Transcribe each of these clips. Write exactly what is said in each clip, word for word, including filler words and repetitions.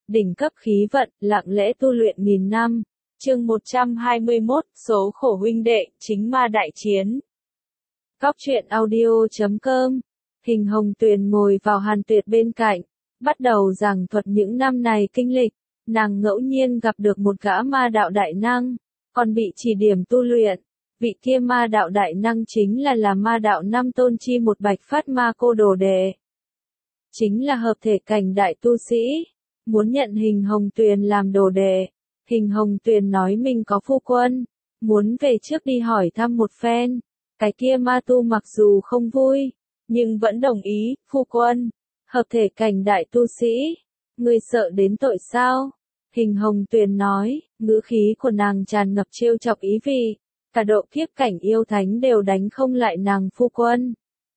đỉnh cấp khí vận, lặng lẽ tu luyện nghìn năm. Chương một trăm hai mươi mốt, số khổ huynh đệ, chính ma đại chiến. Góc truyện audio chấm com. Hình Hồng Tuyền ngồi vào Hàn Tuyệt bên cạnh, bắt đầu giảng thuật những năm này kinh lịch. Nàng ngẫu nhiên gặp được một gã ma đạo đại năng, còn bị chỉ điểm tu luyện. Vị kia ma đạo đại năng chính là là ma đạo năm tôn chi một Bạch Phát Ma Cô đồ đệ. Chính là hợp thể cảnh đại tu sĩ, muốn nhận Hình Hồng Tuyền làm đồ đệ. Hình Hồng Tuyền nói mình có phu quân, muốn về trước đi hỏi thăm một phen. Cái kia ma tu mặc dù không vui, nhưng vẫn đồng ý. Phu quân, hợp thể cảnh đại tu sĩ, người sợ đến tội sao? Hình Hồng Tuyền nói, ngữ khí của nàng tràn ngập trêu chọc ý vị. Cả độ kiếp cảnh yêu thánh đều đánh không lại nàng phu quân.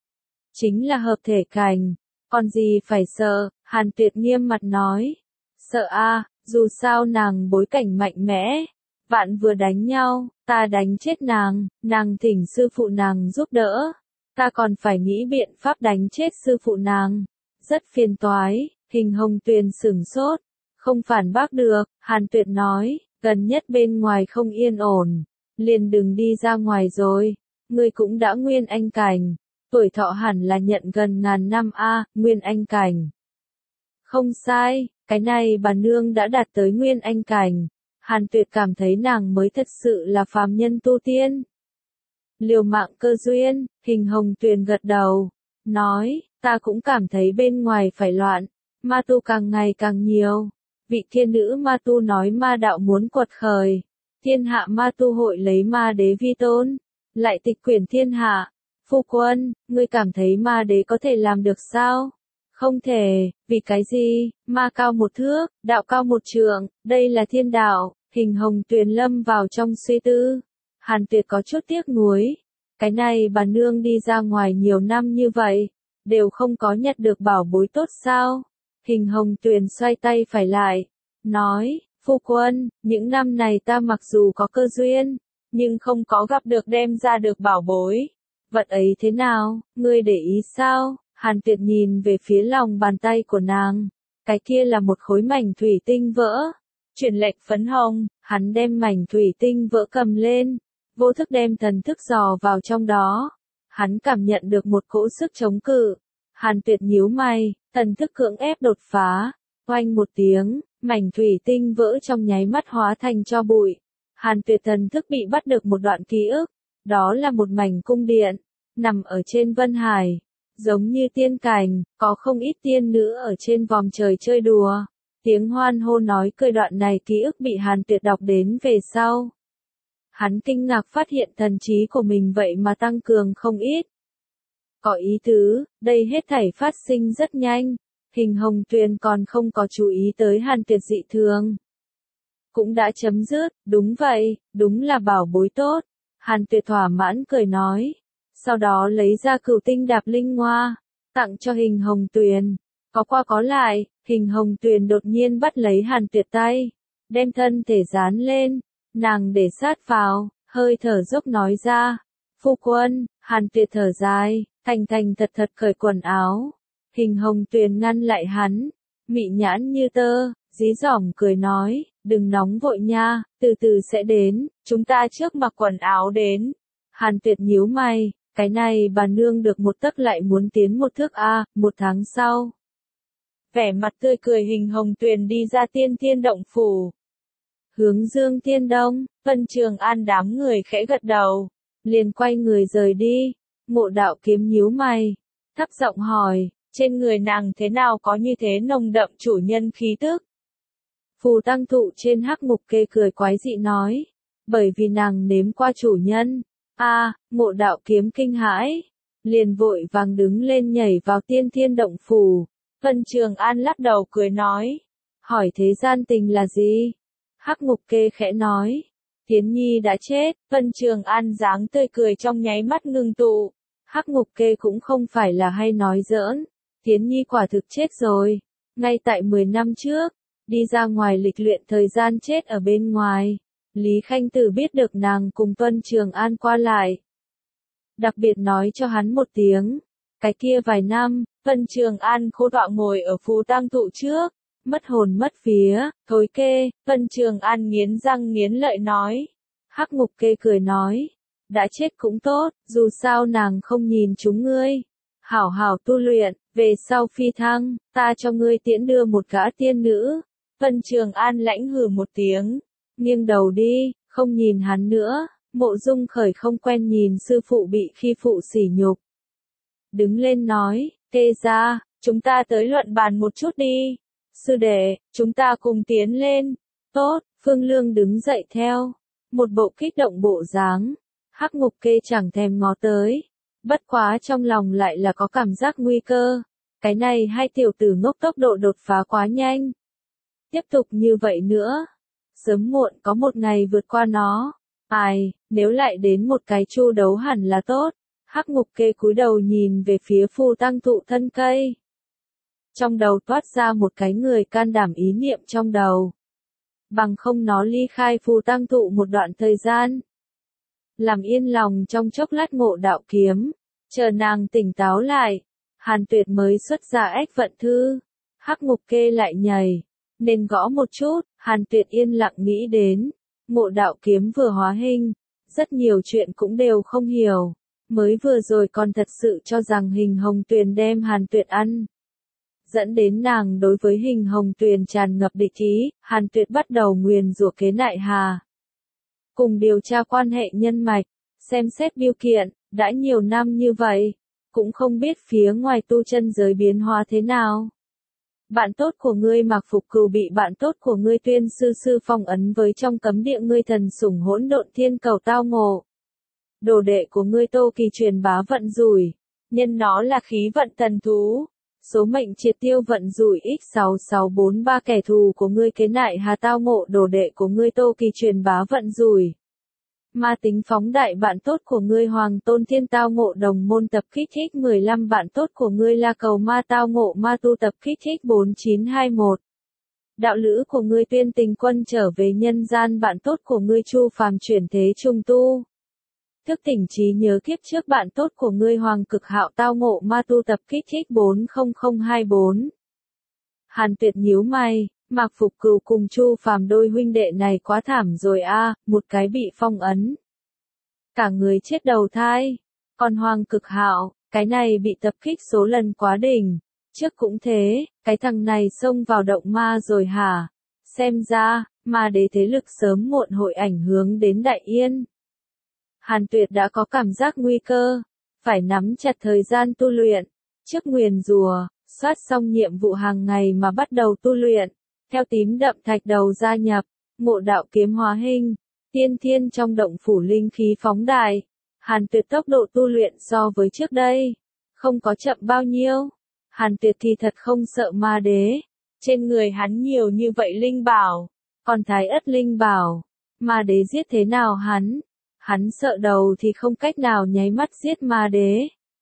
Chính là hợp thể cảnh, còn gì phải sợ? Hàn Tuyệt nghiêm mặt nói. Sợ a, à, dù sao nàng bối cảnh mạnh mẽ. Vạn vừa đánh nhau, ta đánh chết nàng, nàng thỉnh sư phụ nàng giúp đỡ. Ta còn phải nghĩ biện pháp đánh chết sư phụ nàng. Rất phiền toái. Hình Hồng Tuyền sửng sốt, không phản bác được. Hàn Tuyệt nói, gần nhất bên ngoài không yên ổn, liền đừng đi ra ngoài rồi. Ngươi cũng đã nguyên anh cảnh, tuổi thọ hẳn là nhận gần ngàn năm a. À, nguyên anh cảnh. Không sai, cái này bà nương đã đạt tới nguyên anh cảnh. Hàn Tuyệt cảm thấy nàng mới thật sự là phàm nhân tu tiên. Liều mạng cơ duyên. Hình Hồng Tuyền gật đầu, nói, ta cũng cảm thấy bên ngoài phải loạn, ma tu càng ngày càng nhiều. Vị thiên nữ ma tu nói ma đạo muốn quật khởi, thiên hạ ma tu hội lấy ma đế vi tôn, lại tịch quyển thiên hạ. Phu quân, ngươi cảm thấy ma đế có thể làm được sao? Không thể. Vì cái gì? Ma cao một thước, đạo cao một trượng, đây là thiên đạo. Hình Hồng Tuyền lâm vào trong suy tư. Hàn Tuyệt có chút tiếc nuối. Cái này bà nương đi ra ngoài nhiều năm như vậy, đều không có nhặt được bảo bối tốt sao? Hình Hồng Tuyền xoay tay phải lại, nói, phu quân, những năm này ta mặc dù có cơ duyên, nhưng không có gặp được đem ra được bảo bối. Vật ấy thế nào, ngươi để ý sao? Hàn Tuyệt nhìn về phía lòng bàn tay của nàng, cái kia là một khối mảnh thủy tinh vỡ. Chuyển lệch phấn hồng, hắn đem mảnh thủy tinh vỡ cầm lên, vô thức đem thần thức dò vào trong đó. Hắn cảm nhận được một cỗ sức chống cự. Hàn Tuyệt nhíu mày, thần thức cưỡng ép đột phá. Oanh một tiếng, mảnh thủy tinh vỡ trong nháy mắt hóa thành tro bụi. Hàn Tuyệt thần thức bị bắt được một đoạn ký ức. Đó là một mảnh cung điện, nằm ở trên Vân Hải. Giống như tiên cảnh, có không ít tiên nữ ở trên vòm trời chơi đùa. Tiếng hoan hô nói cười đoạn này ký ức bị Hàn Tuyệt đọc đến về sau. Hắn kinh ngạc phát hiện thần trí của mình vậy mà tăng cường không ít. Có ý tứ, đây hết thảy phát sinh rất nhanh. Hình Hồng Tuyền còn không có chú ý tới Hàn Tuyệt dị thường. Cũng đã chấm dứt, đúng vậy, đúng là bảo bối tốt. Hàn Tuyệt thỏa mãn cười nói. Sau đó lấy ra cửu tinh đạp linh ngoa, tặng cho Hình Hồng Tuyền. Có qua có lại, Hình Hồng Tuyền đột nhiên bắt lấy Hàn Tuyệt tay, đem thân thể dán lên, nàng để sát vào, hơi thở dốc nói ra. Phu quân. Hàn Tuyệt thở dài, thành thành thật thật cởi quần áo. Hình Hồng Tuyền ngăn lại hắn, mị nhãn như tơ, dí dỏm cười nói, đừng nóng vội nha, từ từ sẽ đến, chúng ta trước mặc quần áo đến. Hàn Tuyệt nhíu mày, cái này bà nương được một tấc lại muốn tiến một thước a. À, một tháng sau. Vẻ mặt tươi cười Hình Hồng Tuyền đi ra Tiên Thiên Động Phủ. Hướng Dương Tiên Đông, Vân Trường An đám người khẽ gật đầu, liền quay người rời đi. Ngộ Đạo Kiếm nhíu mày, thấp giọng hỏi, trên người nàng thế nào có như thế nồng đậm chủ nhân khí tức? Phù Tăng Thụ trên Hắc Ngục Kê cười quái dị nói, bởi vì nàng nếm qua chủ nhân. A, à, Ngộ Đạo Kiếm kinh hãi, liền vội vàng đứng lên nhảy vào Tiên Thiên Động Phủ. Vân Trường An lắc đầu cười nói, hỏi thế gian tình là gì? Hắc Ngục Kê khẽ nói, Thiến Nhi đã chết. Vân Trường An dáng tươi cười trong nháy mắt ngưng tụ. Hắc Ngục Kê cũng không phải là hay nói giỡn, Thiến Nhi quả thực chết rồi, ngay tại mười năm trước, đi ra ngoài lịch luyện thời gian chết ở bên ngoài. Lý Khanh Tử biết được nàng cùng Vân Trường An qua lại, đặc biệt nói cho hắn một tiếng. Cái kia vài năm, Vân Trường An khô tọa ngồi ở Phù Tang Thụ trước, mất hồn mất vía, thối kê, Vân Trường An nghiến răng nghiến lợi nói. Hắc Ngục Kê cười nói, đã chết cũng tốt, dù sao nàng không nhìn chúng ngươi. Hảo hảo tu luyện, về sau phi thăng, ta cho ngươi tiễn đưa một gã tiên nữ. Vân Trường An lãnh hừ một tiếng, nghiêng đầu đi, không nhìn hắn nữa. Mộ Dung Khởi không quen nhìn sư phụ bị khi phụ sỉ nhục. Đứng lên nói, Kê ra, chúng ta tới luận bàn một chút đi. Sư đệ, chúng ta cùng tiến lên. Tốt, Phương Lương đứng dậy theo. Một bộ kích động bộ dáng. Hắc Ngục Kê chẳng thèm ngó tới. Bất quá trong lòng lại là có cảm giác nguy cơ. Cái này hai tiểu tử ngốc tốc độ đột phá quá nhanh. Tiếp tục như vậy nữa. Sớm muộn có một ngày vượt qua nó. Ai, nếu lại đến một cái chu đấu hẳn là tốt. Hắc Ngục Kê cúi đầu nhìn về phía phù tăng thụ thân cây. Trong đầu toát ra một cái người can đảm ý niệm trong đầu. Bằng không nó ly khai phù tăng thụ một đoạn thời gian. Làm yên lòng trong chốc lát ngộ đạo kiếm. Chờ nàng tỉnh táo lại. Hàn Tuyệt mới xuất ra ách vận thư. Hắc Ngục Kê lại nhảy. Nên gõ một chút, Hàn Tuyệt yên lặng nghĩ đến. Ngộ đạo kiếm vừa hóa hình. Rất nhiều chuyện cũng đều không hiểu. Mới vừa rồi còn thật sự cho rằng Hình Hồng Tuyền đem Hàn Tuyệt ăn. Dẫn đến nàng đối với Hình Hồng Tuyền tràn ngập địch ý, Hàn Tuyệt bắt đầu nguyền rủa kế nại hà. Cùng điều tra quan hệ nhân mạch, xem xét biêu kiện, đã nhiều năm như vậy, cũng không biết phía ngoài tu chân giới biến hóa thế nào. Bạn tốt của ngươi Mạc Phục Cừu bị bạn tốt của ngươi Tuyên Sư Sư phong ấn với trong cấm địa ngươi thần sủng hỗn độn thiên cầu tao ngộ. Đồ đệ của ngươi Tô Kỳ truyền bá vận rủi, nhân nó là khí vận thần thú. Số mệnh triệt tiêu vận rủi x sáu sáu bốn ba kẻ thù của ngươi kế nại hà tao ngộ đồ đệ của ngươi Tô Kỳ truyền bá vận rủi. Ma tính phóng đại bạn tốt của ngươi Hoàng Tôn Thiên tao ngộ đồng môn tập kích thích mười lăm bạn tốt của ngươi La Cầu Ma tao ngộ ma tu tập kích thích bốn chín hai mốt. Đạo lữ của ngươi Tuyên Tình Quân trở về nhân gian bạn tốt của ngươi Chu Phàm chuyển thế trung tu. Thức tỉnh trí nhớ kiếp trước bạn tốt của ngươi Hoàng Cực Hạo tao ngộ ma tu tập kích thích bốn không không hai bốn. Hàn Tuyệt nhíu mày, Mạc Phục Cừu cùng Chu Phàm đôi huynh đệ này quá thảm rồi a, một cái bị phong ấn. Cả người chết đầu thai, còn Hoàng Cực Hạo, cái này bị tập kích số lần quá đỉnh, trước cũng thế, cái thằng này xông vào động ma rồi hả? Xem ra, ma đế thế lực sớm muộn hội ảnh hưởng đến Đại Yên. Hàn Tuyệt đã có cảm giác nguy cơ, phải nắm chặt thời gian tu luyện, trước nguyền rùa, soát xong nhiệm vụ hàng ngày mà bắt đầu tu luyện, theo tím đậm thạch đầu gia nhập, ngộ đạo kiếm hóa hình, tiên thiên trong động phủ linh khí phóng đại, Hàn Tuyệt tốc độ tu luyện so với trước đây, không có chậm bao nhiêu, Hàn Tuyệt thì thật không sợ ma đế, trên người hắn nhiều như vậy linh bảo, còn thái ất linh bảo, ma đế giết thế nào hắn? Hắn sợ đầu thì không cách nào nháy mắt giết ma đế.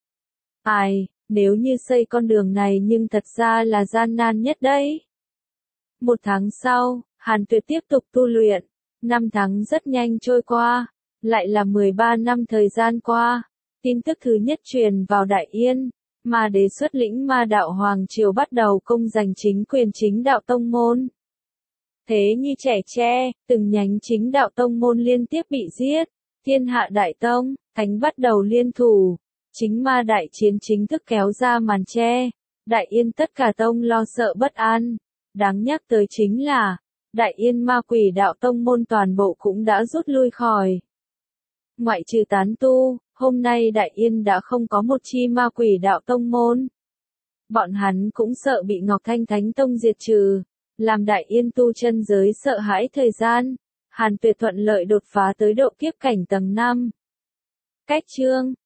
Ai, nếu như xây con đường này nhưng thật ra là gian nan nhất đấy. Một tháng sau, Hàn Tuyệt tiếp tục tu luyện. Năm tháng rất nhanh trôi qua. Lại là mười ba năm thời gian qua. Tin tức thứ nhất truyền vào Đại Yên. Ma đế xuất lĩnh ma đạo Hoàng Triều bắt đầu công giành chính quyền chính đạo tông môn. Thế như trẻ tre, từng nhánh chính đạo tông môn liên tiếp bị giết. Thiên Hạ Đại Tông, Thánh bắt đầu liên thủ, chính ma đại chiến chính thức kéo ra màn che, Đại Yên tất cả tông lo sợ bất an, đáng nhắc tới chính là, Đại Yên ma quỷ đạo tông môn toàn bộ cũng đã rút lui khỏi. Ngoại trừ tán tu, hôm nay Đại Yên đã không có một chi ma quỷ đạo tông môn. Bọn hắn cũng sợ bị Ngọc Thanh Thánh Tông diệt trừ, làm Đại Yên tu chân giới sợ hãi thời gian. Hàn Tuyệt thuận lợi đột phá tới độ kiếp cảnh tầng năm. Cách chương